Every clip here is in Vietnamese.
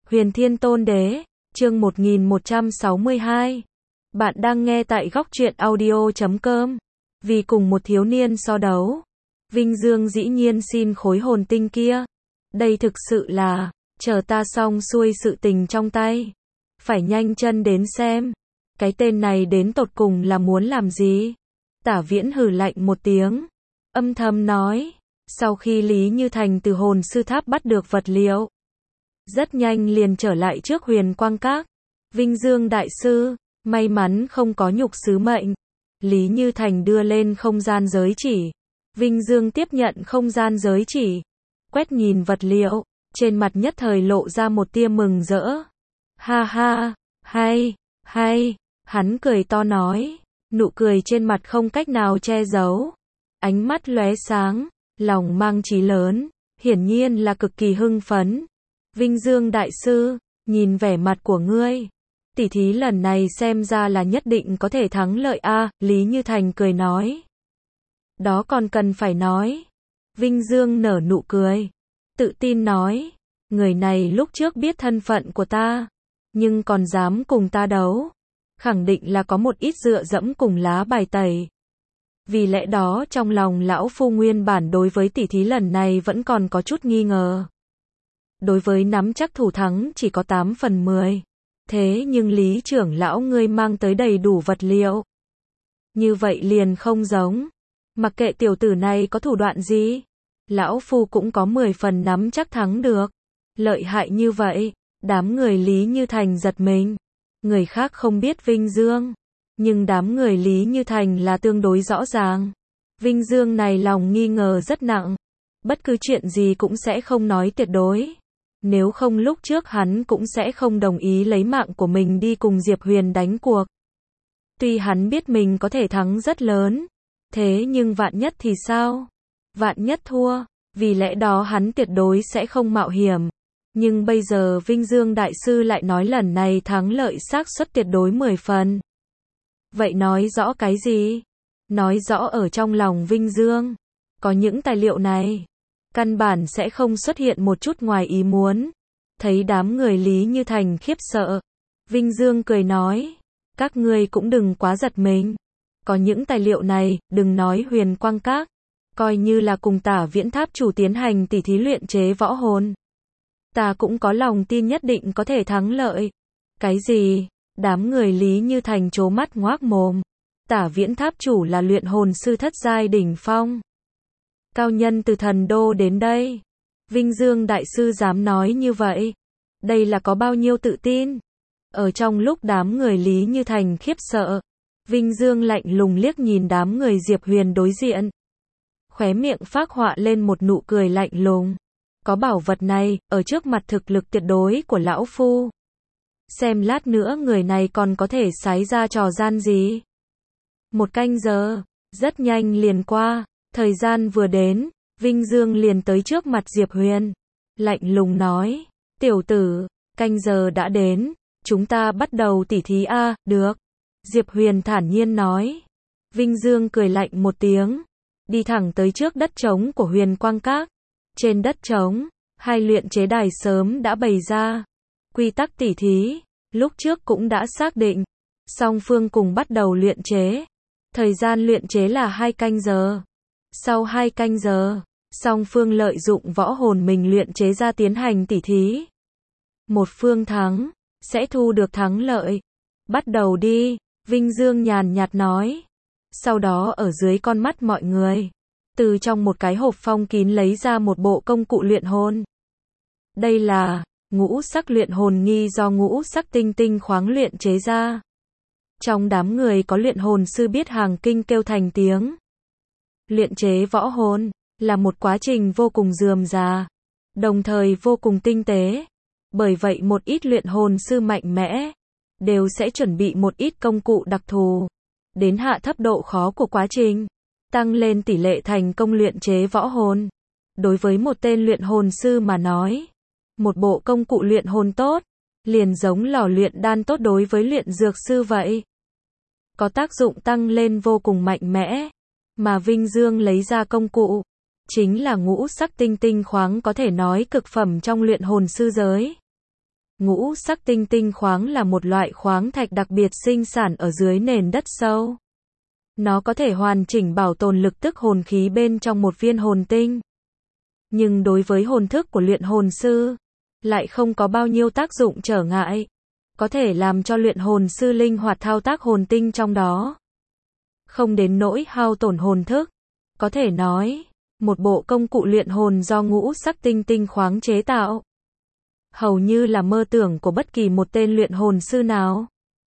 Huyền Thiên Tôn Đế, chương 1162. Bạn đang nghe tại góc truyện audio.com. Vì cùng một thiếu niên so đấu, Vinh Dương dĩ nhiên xin khối hồn tinh kia. Đây thực sự là, chờ ta xong xuôi sự tình trong tay. Phải nhanh chân đến xem. Cái tên này đến tột cùng là muốn làm gì? Tả Viễn hừ lạnh một tiếng. Âm thầm nói. Sau khi Lý Như Thành từ hồn sư tháp bắt được vật liệu, rất nhanh liền trở lại trước Huyền Quang Các. Vinh Dương đại sư, may mắn không có nhục sứ mệnh. Lý Như Thành đưa lên không gian giới chỉ. Vinh Dương tiếp nhận không gian giới chỉ. Quét nhìn vật liệu, trên mặt nhất thời lộ ra một tia mừng rỡ. Ha ha, hay, hắn cười to nói. Nụ cười trên mặt không cách nào che giấu. Ánh mắt lóe sáng, lòng mang chí lớn, hiển nhiên là cực kỳ hưng phấn. Vinh Dương đại sư, nhìn vẻ mặt của ngươi, tỉ thí lần này xem ra là nhất định có thể thắng lợi a. Lý Như Thành cười nói. Đó còn cần phải nói. Vinh Dương nở nụ cười, tự tin nói, người này lúc trước biết thân phận của ta, nhưng còn dám cùng ta đấu, khẳng định là có một ít dựa dẫm cùng lá bài tẩy. Vì lẽ đó trong lòng lão phu nguyên bản đối với tỉ thí lần này vẫn còn có chút nghi ngờ. Đối với nắm chắc thủ thắng chỉ có 8 phần 10. Thế nhưng Lý trưởng lão ngươi mang tới đầy đủ vật liệu. Như vậy liền không giống. Mặc kệ tiểu tử này có thủ đoạn gì, lão phu cũng có 10 phần nắm chắc thắng được. Lợi hại như vậy, đám người Lý Như Thành giật mình. Người khác không biết Vinh Dương, nhưng đám người Lý Như Thành là tương đối rõ ràng. Vinh Dương này lòng nghi ngờ rất nặng. Bất cứ chuyện gì cũng sẽ không nói tuyệt đối. Nếu không lúc trước hắn cũng sẽ không đồng ý lấy mạng của mình đi cùng Diệp Huyền đánh cuộc. Tuy hắn biết mình có thể thắng rất lớn, thế nhưng vạn nhất thì sao? Vạn nhất thua, vì lẽ đó hắn tuyệt đối sẽ không mạo hiểm. Nhưng bây giờ Vinh Dương đại sư lại nói lần này thắng lợi xác suất tuyệt đối 10 phần. Vậy nói rõ cái gì? Nói rõ ở trong lòng Vinh Dương, có những tài liệu này, căn bản sẽ không xuất hiện một chút ngoài ý muốn. Thấy đám người Lý Như Thành khiếp sợ, Vinh Dương cười nói, các ngươi cũng đừng quá giật mình. Có những tài liệu này, đừng nói Huyền Quang Các, coi như là cùng Tả Viễn tháp chủ tiến hành tỉ thí luyện chế võ hồn, ta cũng có lòng tin nhất định có thể thắng lợi. Cái gì? Đám người Lý Như Thành trố mắt ngoác mồm. Tả Viễn tháp chủ là luyện hồn sư thất giai đỉnh phong. Cao nhân từ thần đô đến đây. Vinh Dương đại sư dám nói như vậy. Đây là có bao nhiêu tự tin? Ở trong lúc đám người Lý Như Thành khiếp sợ, Vinh Dương lạnh lùng liếc nhìn đám người Diệp Huyền đối diện. Khóe miệng phác họa lên một nụ cười lạnh lùng. Có bảo vật này, ở trước mặt thực lực tuyệt đối của lão phu. Xem lát nữa người này còn có thể sái ra trò gian gì. 1 canh giờ, rất nhanh liền qua, thời gian vừa đến, Vinh Dương liền tới trước mặt Diệp Huyền. Lạnh lùng nói, tiểu tử, canh giờ đã đến, chúng ta bắt đầu tỉ thí a. Được. Diệp Huyền thản nhiên nói. Vinh Dương cười lạnh một tiếng, đi thẳng tới trước đất trống của Huyền Quang Các. Trên đất trống, 2 luyện chế đài sớm đã bày ra. Quy tắc tỉ thí, lúc trước cũng đã xác định. Song phương cùng bắt đầu luyện chế. Thời gian luyện chế là 2 canh giờ. Sau 2 canh giờ, song phương lợi dụng võ hồn mình luyện chế ra tiến hành tỉ thí. Một phương thắng, sẽ thu được thắng lợi. Bắt đầu đi, Vinh Dương nhàn nhạt nói. Sau đó ở dưới con mắt mọi người, từ trong một cái hộp phong kín lấy ra một bộ công cụ luyện hồn. Đây là ngũ sắc luyện hồn nghi do ngũ sắc tinh tinh khoáng luyện chế ra. Trong đám người có luyện hồn sư biết hàng kinh kêu thành tiếng. Luyện chế võ hồn là một quá trình vô cùng rườm rà, đồng thời vô cùng tinh tế. Bởi vậy một ít luyện hồn sư mạnh mẽ đều sẽ chuẩn bị một ít công cụ đặc thù, đến hạ thấp độ khó của quá trình, tăng lên tỷ lệ thành công luyện chế võ hồn. Đối với một tên luyện hồn sư mà nói, một bộ công cụ luyện hồn tốt, liền giống lò luyện đan tốt đối với luyện dược sư vậy. Có tác dụng tăng lên vô cùng mạnh mẽ. Mà Vinh Dương lấy ra công cụ, chính là ngũ sắc tinh tinh khoáng, có thể nói cực phẩm trong luyện hồn sư giới. Ngũ sắc tinh tinh khoáng là một loại khoáng thạch đặc biệt sinh sản ở dưới nền đất sâu. Nó có thể hoàn chỉnh bảo tồn lực tức hồn khí bên trong một viên hồn tinh. Nhưng đối với hồn thức của luyện hồn sư, lại không có bao nhiêu tác dụng trở ngại. Có thể làm cho luyện hồn sư linh hoạt thao tác hồn tinh trong đó. Không đến nỗi hao tổn hồn thức. Có thể nói, một bộ công cụ luyện hồn do ngũ sắc tinh tinh khoáng chế tạo. Hầu như là mơ tưởng của bất kỳ một tên luyện hồn sư nào.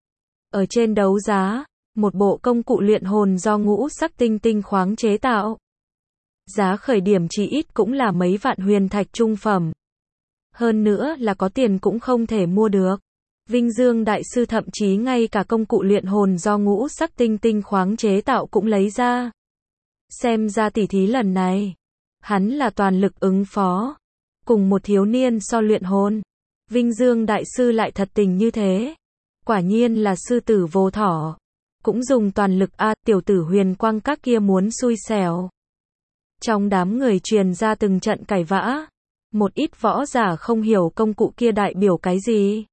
Ở trên đấu giá, một bộ công cụ luyện hồn do ngũ sắc tinh tinh khoáng chế tạo. Giá khởi điểm chỉ ít cũng là mấy vạn huyền thạch trung phẩm. Hơn nữa là có tiền cũng không thể mua được. Vinh Dương Đại Sư thậm chí ngay cả công cụ luyện hồn do ngũ sắc tinh tinh khoáng chế tạo cũng lấy ra. Xem ra tỉ thí lần này, hắn là toàn lực ứng phó. Cùng một thiếu niên so luyện hồn, Vinh Dương Đại Sư lại thật tình như thế. Quả nhiên là sư tử vô thỏ. Cũng dùng toàn lực tiểu tử Huyền Quang các kia muốn xui xẻo. Trong đám người truyền ra từng trận cãi vã. Một ít võ giả không hiểu công cụ kia đại biểu cái gì.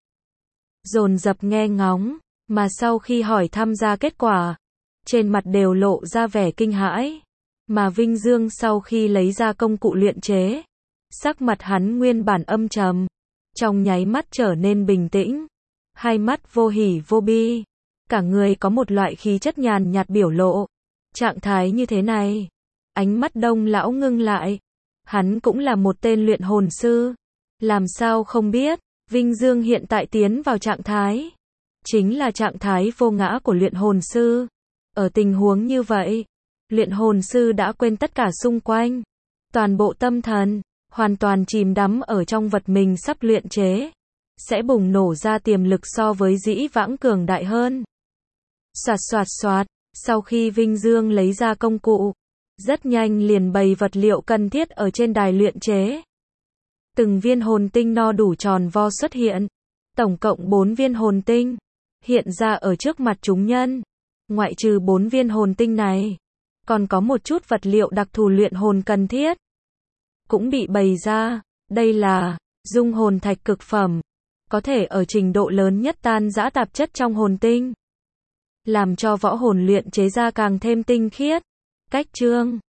Dồn dập nghe ngóng, mà sau khi hỏi thăm ra kết quả, trên mặt đều lộ ra vẻ kinh hãi. Mà Vinh Dương sau khi lấy ra công cụ luyện chế, sắc mặt hắn nguyên bản âm trầm, trong nháy mắt trở nên bình tĩnh, hai mắt vô hỉ vô bi, cả người có một loại khí chất nhàn nhạt biểu lộ. Trạng thái như thế này, ánh mắt Đông lão ngưng lại. Hắn cũng là một tên luyện hồn sư, làm sao không biết, Vinh Dương hiện tại tiến vào trạng thái, chính là trạng thái vô ngã của luyện hồn sư. Ở tình huống như vậy, luyện hồn sư đã quên tất cả xung quanh, toàn bộ tâm thần, hoàn toàn chìm đắm ở trong vật mình sắp luyện chế, sẽ bùng nổ ra tiềm lực so với dĩ vãng cường đại hơn. Soạt soạt soạt, sau khi Vinh Dương lấy ra công cụ, rất nhanh liền bày vật liệu cần thiết ở trên đài luyện chế. Từng viên hồn tinh no đủ tròn vo xuất hiện, tổng cộng 4 viên hồn tinh, hiện ra ở trước mặt chúng nhân. Ngoại trừ 4 viên hồn tinh này, còn có một chút vật liệu đặc thù luyện hồn cần thiết, cũng bị bày ra. Đây là dung hồn thạch cực phẩm, có thể ở trình độ lớn nhất tan rã tạp chất trong hồn tinh, làm cho võ hồn luyện chế ra càng thêm tinh khiết. Cách chương